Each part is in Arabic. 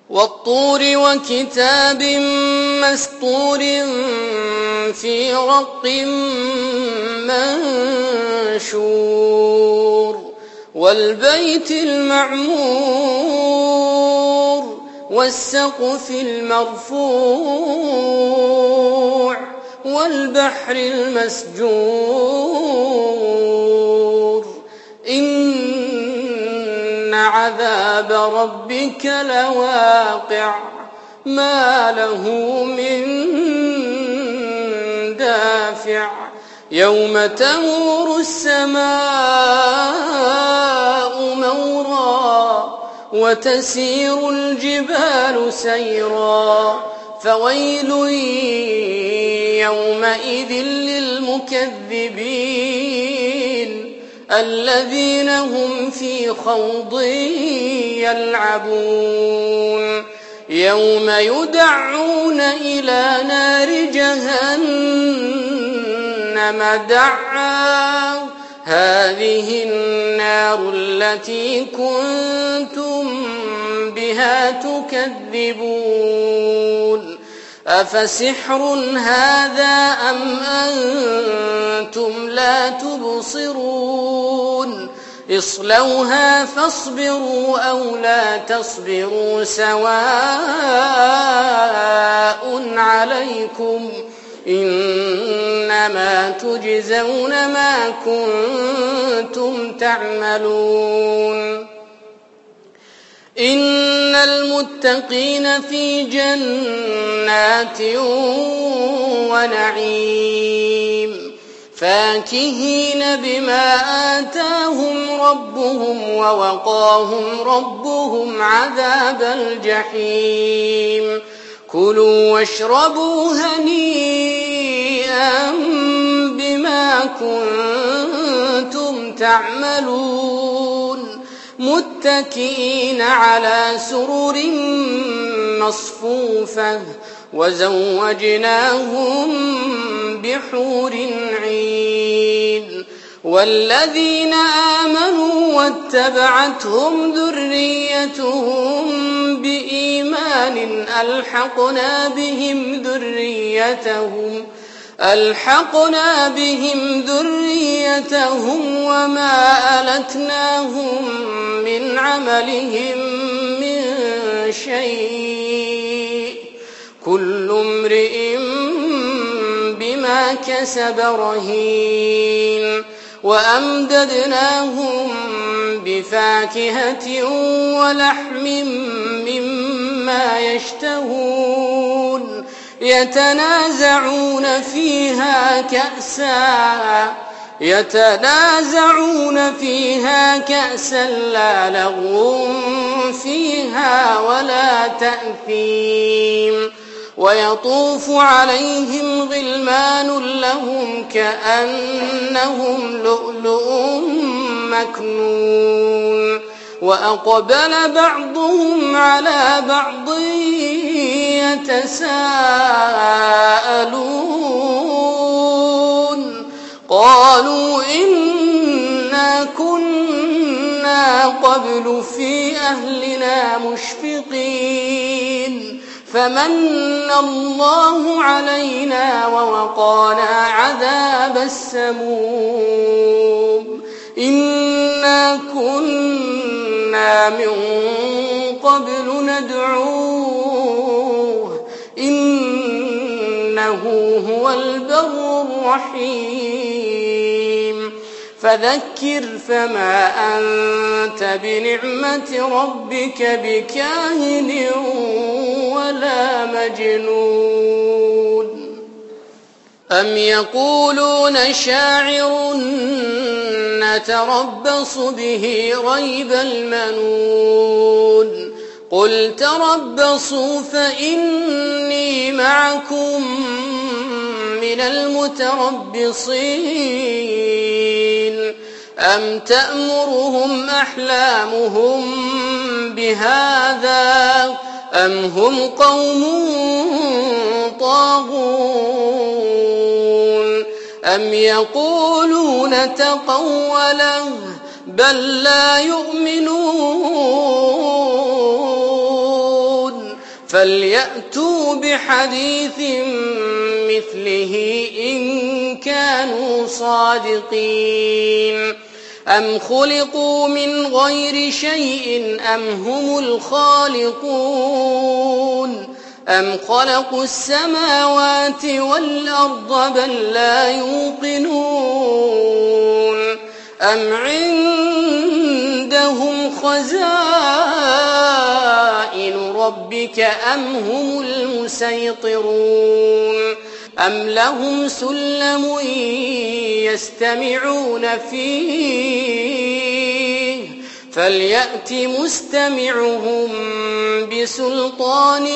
والطور وكتاب مسطور في رق منشور والبيت المعمور والسقف المرفوع والبحر المسجور إن عذاب ربك لواقع ما له من دافع يوم تمور السماء مورا وتسير الجبال سيرا فويل يومئذ للمكذبين الذين هم في خوض يلعبون يوم يدعون إلى نار جهنم دعا هذه النار التي كنتم بها تكذبون أفسحر هذا أم أنتم لا تبصرون اصلوها فاصبروا أو لا تصبروا سواء عليكم إنما تجزون ما كنتم تعملون إن المتقين في جنات ونعيم فاكهين بما آتاهم ربهم ووقاهم ربهم عذاب الجحيم كلوا واشربوا هنيئا بما كنتم تعملون متكئين على سرر مصفوفة وزوجناهم بحور عين والذين آمنوا واتبعتهم ذريتهم بإيمان ألحقنا بهم ذريتهم وما ألتناهم من عملهم من شيء كل امرئ بما كسب رهين وأمددناهم بفاكهة ولحم مما يشتهون يتنازعون فيها كأسا لا لغو فيها ولا تأثيم ويطوف عليهم غلمان لهم كأنهم لؤلؤ مكنون وأقبل بعضهم على بعض يتساءلون قالوا إنا كنا قبل في أهلنا مشفقين فمن الله علينا ووقانا عذاب السموم إنا كنا من قبل ندعوه إنه هو البر الرحيم فذكر فما أنت بنعمة ربك بكاهن ولا مجنون أم يقولون شاعر نتربص به ريب المنون قل تربصوا فإني معكم من المتربصين أم تأمرهم أحلامهم بهذا أم هم قوم طاغون أم يقولون تقوله بل لا يؤمنون فليأتوا بحديث مثله إن كانوا صادقين أم خلقوا من غير شيء أم هم الخالقون أم خلقوا السماوات والأرض بل لا يوقنون أم عندهم خزائن ربك أم هم المسيطرون أم لهم سلم يستمعون فيه فليأت مستمعهم بسلطان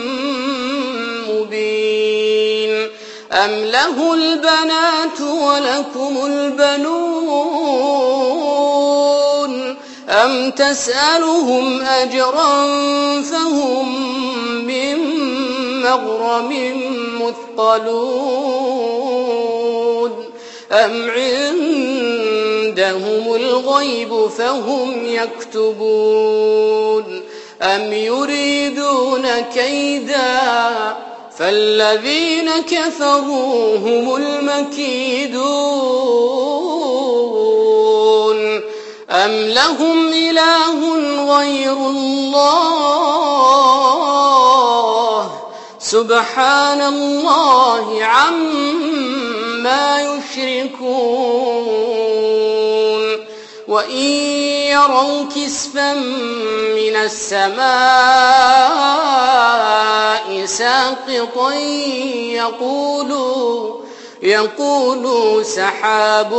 مبين أم له البنات ولكم البنون أم تسألهم أجرا فهم من مغرم مثقلون أم عندهم الغيب فهم يكتبون أم يريدون كيدا فالذين كفروا هم المكيدون أم لهم إله غير الله سبحان الله عما يشركون وإن يروا كسفا من السماء ساقطا يقولوا سحاب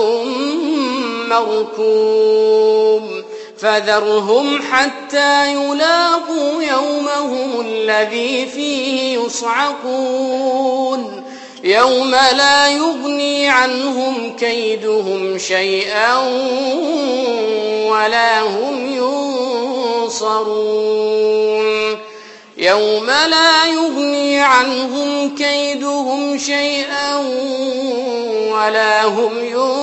مركوم فذرهم حتى يلاقوا يومهم الذي فيه يصعقون يوم لا يغني عنهم كيدهم شيئا ولا هم ينصرون يوم لا يغني عنهم كيدهم شيئا ولا هم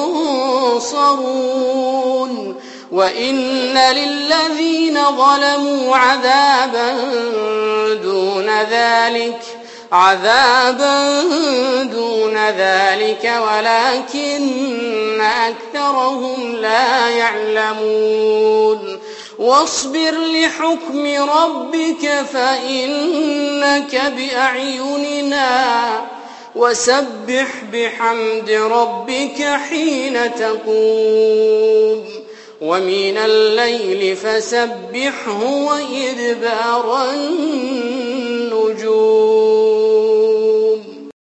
ينصرون وإن للذين ظلموا عذابا دون ذلك ولكن أكثرهم لا يعلمون واصبر لحكم ربك فإنك بأعيننا وسبح بحمد ربك حين تقوم ومن الليل فسبحه وإدبار النجوم